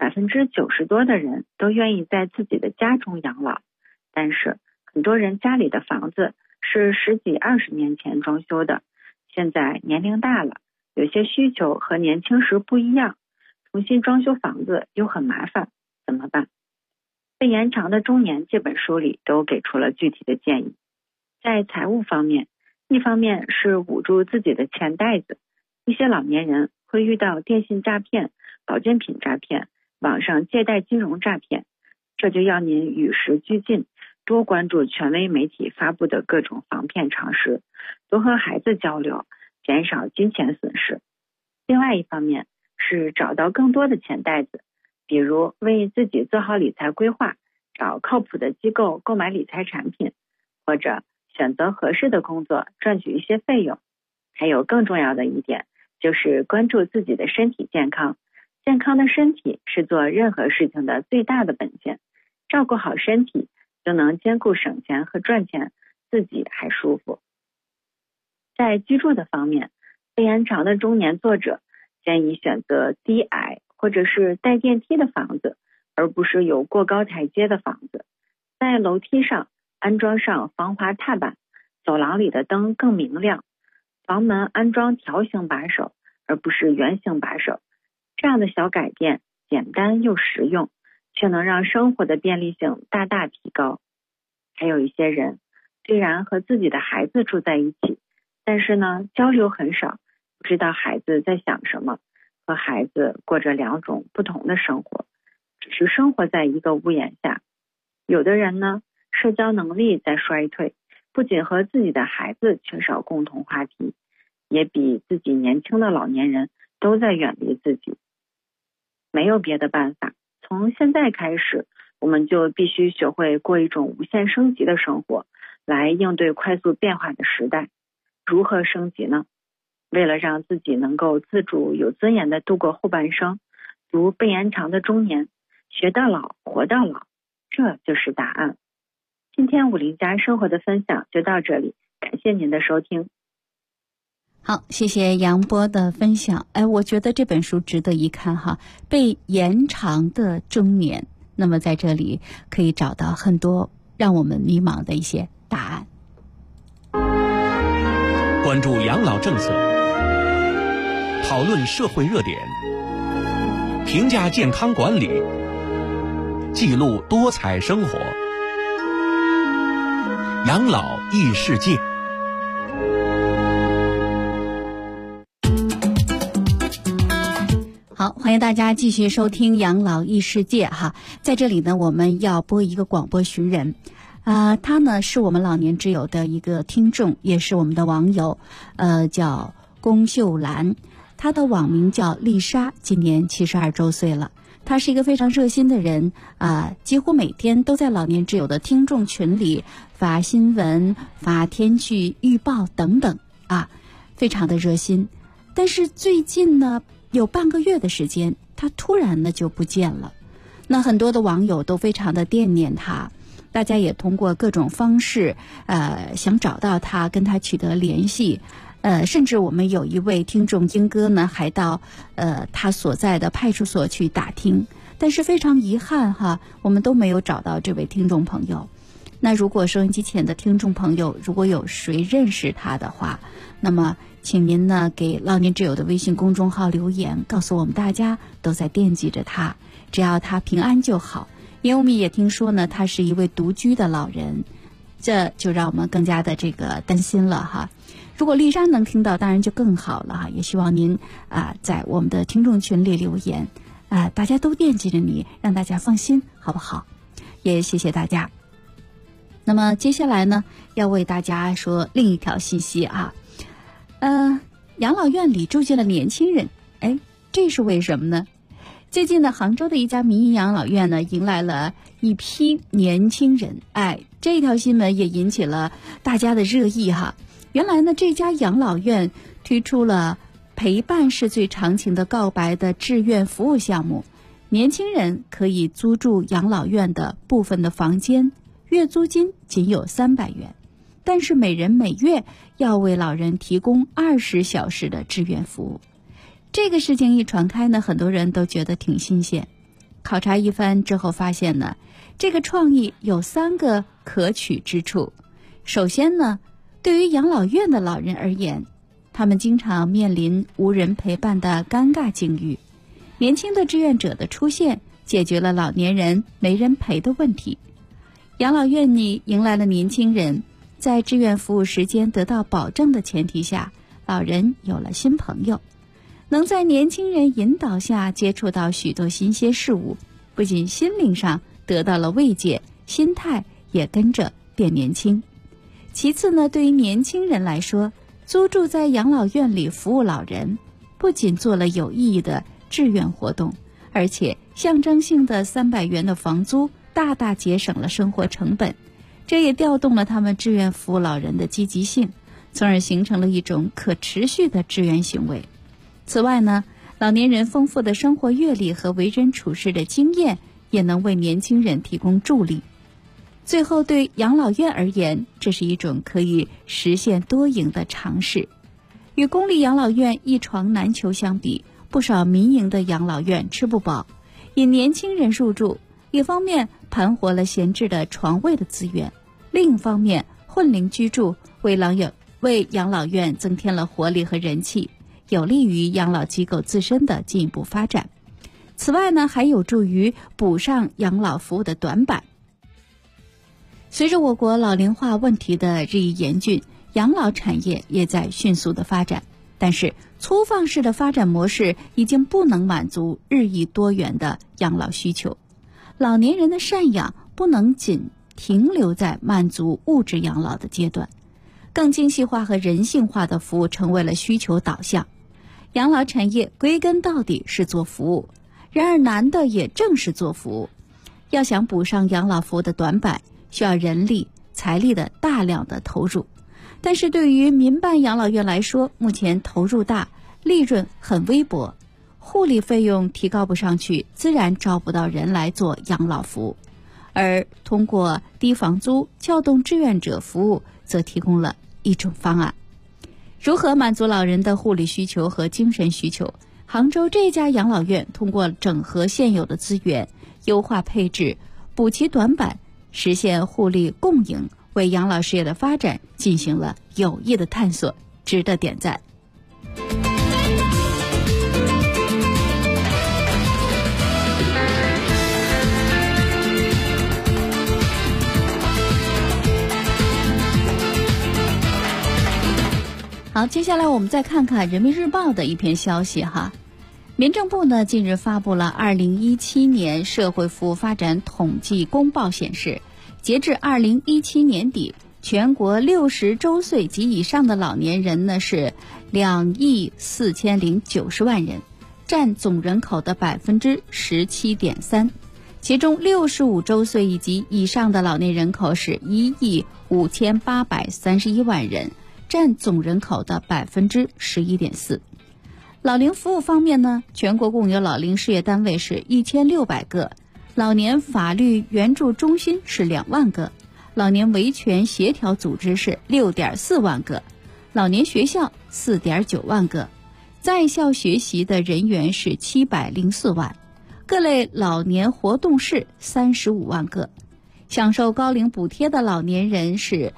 ，90%多的人都愿意在自己的家中养老，但是很多人家里的房子是10几20年前装修的，现在年龄大了，有些需求和年轻时不一样，重新装修房子又很麻烦，怎么办？被延长的中年这本书里都给出了具体的建议。在财务方面，一方面是捂住自己的钱袋子，一些老年人会遇到电信诈骗、保健品诈骗、网上借贷金融诈骗，这就要您与时俱进，多关注权威媒体发布的各种防骗常识，多和孩子交流，减少金钱损失。另外一方面是找到更多的钱袋子，比如为自己做好理财规划，找靠谱的机构购买理财产品，或者选择合适的工作赚取一些费用。还有更重要的一点，就是关注自己的身体健康。健康的身体是做任何事情的最大的本钱，照顾好身体就能兼顾省钱和赚钱，自己还舒服。在居住的方面，被延长的中年作者建议选择低矮或者是带电梯的房子，而不是有过高台阶的房子。在楼梯上安装上防滑踏板，走廊里的灯更明亮。房门安装条形把手而不是圆形把手，这样的小改变简单又实用，却能让生活的便利性大大提高。还有一些人虽然和自己的孩子住在一起，但是呢交流很少，不知道孩子在想什么，和孩子过着2种不同的生活，只是生活在一个屋檐下。有的人呢社交能力在衰退，不仅和自己的孩子缺少共同话题，也比自己年轻的老年人都在远离自己。没有别的办法，从现在开始，我们就必须学会过一种无限升级的生活，来应对快速变化的时代。如何升级呢？为了让自己能够自主有尊严地度过后半生，读被延长的中年，学到老活到老，这就是答案。今天50加生活的分享就到这里，感谢您的收听。 好，谢谢杨波的分享。我觉得这本书值得一看哈，被延长的中年，那么在这里可以找到很多让我们迷茫的一些答案。 关注养老政策，讨论社会热点，评价健康管理，记录多彩生活。养老异世界。 好，欢迎大家继续收听养老异世界哈。在这里呢，我们要播一个广播寻人，他呢是我们老年之友的一个听众，也是我们的网友，叫龚秀兰，他的网名叫丽莎，今年72周岁了。他是一个非常热心的人几乎每天都在老年之友的听众群里发新闻、发天气预报等等非常的热心。但是最近呢，有半个月的时间，他突然呢就不见了。那很多的网友都非常的惦念他，大家也通过各种方式想找到他，跟他取得联系。甚至我们有一位听众英哥呢，还到他所在的派出所去打听，但是非常遗憾哈，我们都没有找到这位听众朋友。那如果收音机前的听众朋友，如果有谁认识他的话，那么请您呢给老年之友的微信公众号留言，告诉我们大家都在惦记着他，只要他平安就好。因为我们也听说呢，他是一位独居的老人，这就让我们更加的这个担心了哈。如果丽莎能听到，当然就更好了哈。也希望您在我们的听众群里留言大家都惦记着你，让大家放心，好不好？也谢谢大家。那么接下来呢，要为大家说另一条信息养老院里住进了年轻人，这是为什么呢？最近呢，杭州的一家民营养老院呢，迎来了一批年轻人，这条新闻也引起了大家的热议哈。原来呢，这家养老院推出了陪伴是最长情的告白的志愿服务项目，年轻人可以租住养老院的部分的房间，月租金仅有300元，但是每人每月要为老人提供20小时的志愿服务。这个事情一传开呢，很多人都觉得挺新鲜。考察一番之后发现呢，这个创意有3个可取之处。首先呢， 对于养老院的老人而言，他们经常面临无人陪伴的尴尬境遇。年轻的志愿者的出现，解决了老年人没人陪的问题。养老院里迎来了年轻人，在志愿服务时间得到保证的前提下，老人有了新朋友，能在年轻人引导下接触到许多新鲜事物，不仅心灵上得到了慰藉，心态也跟着变年轻。其次呢，对于年轻人来说，租住在养老院里服务老人，不仅做了有意义的志愿活动，而且象征性的300元的房租大大节省了生活成本，这也调动了他们志愿服务老人的积极性，从而形成了一种可持续的志愿行为。此外呢，老年人丰富的生活阅历和为人处事的经验也能为年轻人提供助力。最后，对养老院而言，这是一种可以实现多赢的尝试。与公立养老院一床难求相比，不少民营的养老院吃不饱，引年轻人入住，一方面盘活了闲置的床位的资源，另一方面混龄居住为养老院增添了活力和人气，有利于养老机构自身的进一步发展。此外呢，还有助于补上养老服务的短板。随着我国老龄化问题的日益严峻，养老产业也在迅速的发展，但是粗放式的发展模式已经不能满足日益多元的养老需求。老年人的赡养不能仅停留在满足物质养老的阶段，更精细化和人性化的服务成为了需求导向。养老产业归根到底是做服务，然而难的也正是做服务。要想补上养老服务的短板，需要人力、财力的大量的投入。但是对于民办养老院来说，目前投入大，利润很微薄，护理费用提高不上去，自然招不到人来做养老服务。而通过低房租撬动志愿者服务，则提供了一种方案。如何满足老人的护理需求和精神需求？杭州这家养老院通过整合现有的资源，优化配置，补齐短板，实现互利共赢，为养老事业的发展进行了有益的探索，值得点赞。好，接下来我们再看看人民日报的一篇消息哈。民政部呢近日发布了2017年社会服务发展统计公报，显示，截至2017年底，全国60周岁及以上的老年人呢是2.490万人，占总人口的17.3%。其中65周岁以及以上的老年人口是1.5831万人，占总人口的11.4%。老龄服务方面呢，全国共有老龄事业单位是1600个，老年法律援助中心是2万个，老年维权协调组织是6.4万个，老年学校4.9万个，在校学习的人员是704万，各类老年活动室35万个，享受高龄补贴的老年人是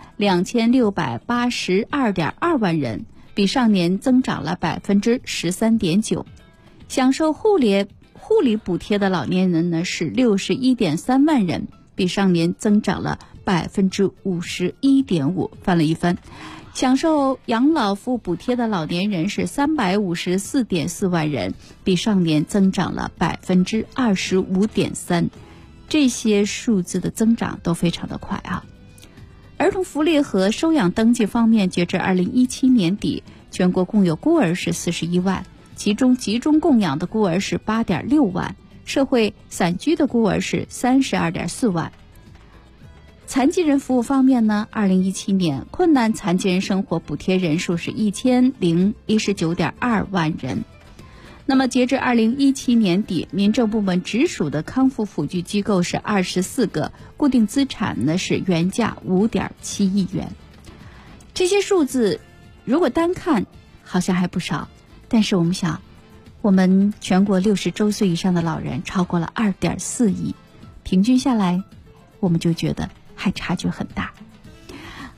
2682.2万人，比上年增长了13.9%。享受护理补贴的老年人呢是61.3万人，比上年增长了51.5%，翻了一番。享受养老服务补贴的老年人是354.4万人，比上年增长了25.3%。这些数字的增长都非常的快啊。儿童福利和收养登记方面，截至2017年底，全国共有孤儿是41万，其中集中供养的孤儿是8.6万，社会散居的孤儿是32.4万。残疾人服务方面呢，2017年困难残疾人生活补贴人数是1019.2万人。那么截至2017年底，民政部门直属的康复辅具机构是24个，固定资产呢是原价5.7亿元。这些数字如果单看好像还不少，但是我们想，我们全国60周岁以上的老人超过了2.4亿，平均下来我们就觉得还差距很大。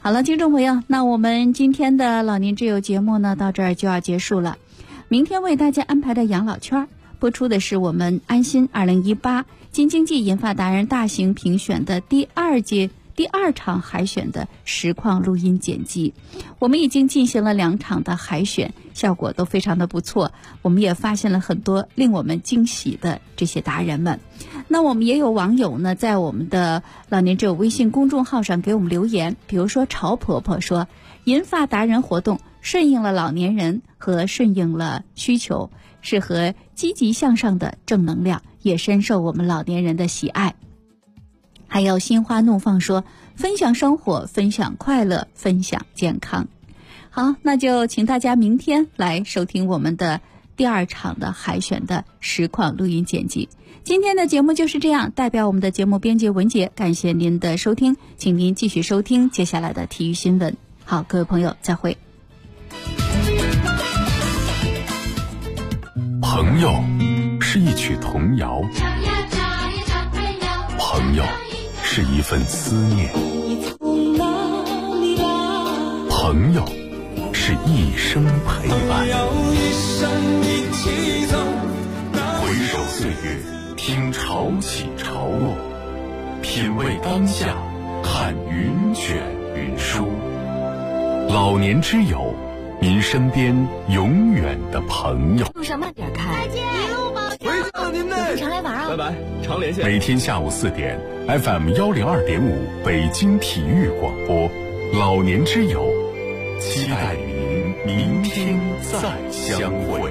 好了，听众朋友，那我们今天的老年之友节目呢，到这儿就要结束了。明天为大家安排的养老圈播出的是我们安心2018京津冀银发达人大型评选的第二场海选的实况录音剪辑。我们已经进行了2场的海选，效果都非常的不错，我们也发现了很多令我们惊喜的这些达人们。那我们也有网友呢，在我们的老年之友微信公众号上给我们留言，比如说曹婆婆说，银发达人活动顺应了老年人和顺应了需求，适合积极向上的正能量，也深受我们老年人的喜爱。还有心花怒放说，分享生活，分享快乐，分享健康。好，那就请大家明天来收听我们的第2场的海选的实况录音剪辑。今天的节目就是这样，代表我们的节目编辑文杰，感谢您的收听，请您继续收听接下来的体育新闻。好，各位朋友，再会。 朋友是一曲童谣，朋友是一份思念，朋友是一生陪伴。回首岁月，听潮起潮落，品味当下，看云卷云舒。老年之友，您身边永远的朋友。 路上慢点开， 一路保重。 回到您嘞， 常来玩啊！ 拜拜，常连线。 每天下午4点 ，FM 102.5北京体育广播，老年之友，期待您明天再相会。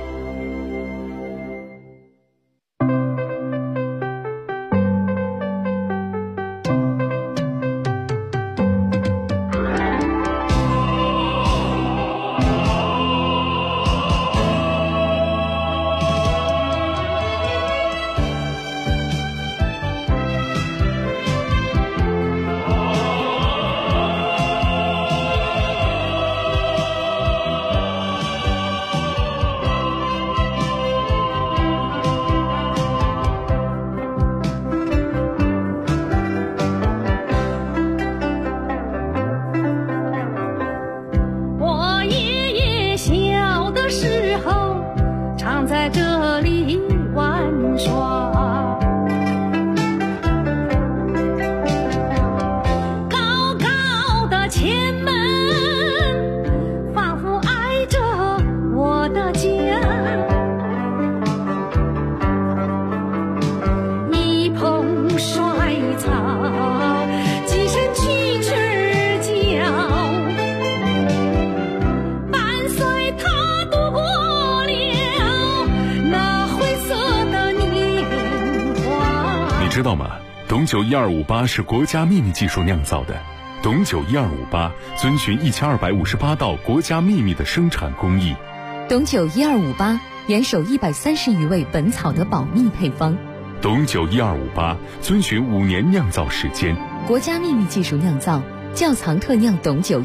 知道吗？董酒1258是国家秘密技术酿造的。董酒1258遵循1258道国家秘密的生产工艺。 董酒1258严守130余味本草的保密配方。 董酒1258遵循5年酿造时间。 国家秘密技术酿造，窖藏特酿董酒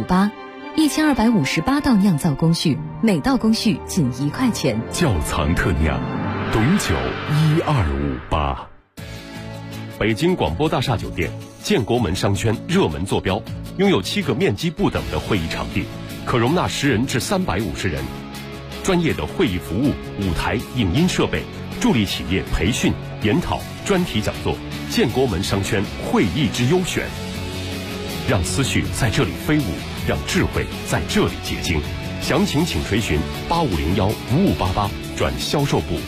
1258，1258道酿造工序，每道工序仅1块钱。 窖藏特酿，董酒1258。 北京广播大厦酒店建国门商圈热门坐标，拥有7个面积不等的会议场地，可容纳10人至350人。专业的会议服务、舞台、影音设备，助力企业培训、研讨、专题讲座。建国门商圈会议之优选，让思绪在这里飞舞，让智慧在这里结晶。详情请垂询8501-5588转销售部。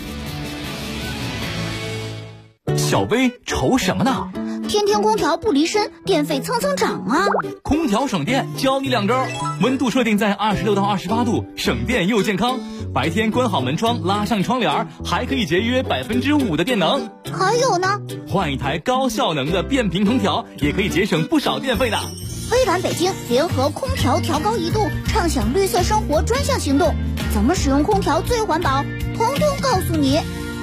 小薇愁什么呢？ 天天空调不离身，电费蹭蹭涨啊！ 空调省电，教你2招：温度设定在26到28度，省电又健康；白天关好门窗，拉上窗帘，还可以节约5%的电能。 还有呢， 换一台高效能的变频空调，也可以节省不少电费呢。 微软北京联合空调调高1度，畅享绿色生活专项行动，怎么使用空调最环保，通通告诉你。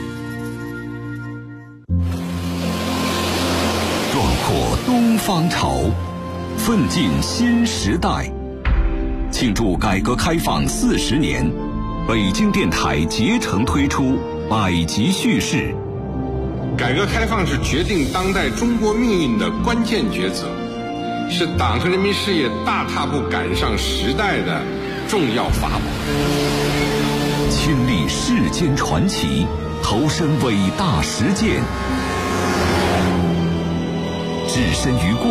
壮阔东方潮，奋进新时代。庆祝改革开放40年，北京电台竭诚推出百集叙事。 改革开放是决定当代中国命运的关键抉择， 是党和人民事业大踏步赶上时代的重要法宝。 亲历世间传奇，投身伟大实践，置身于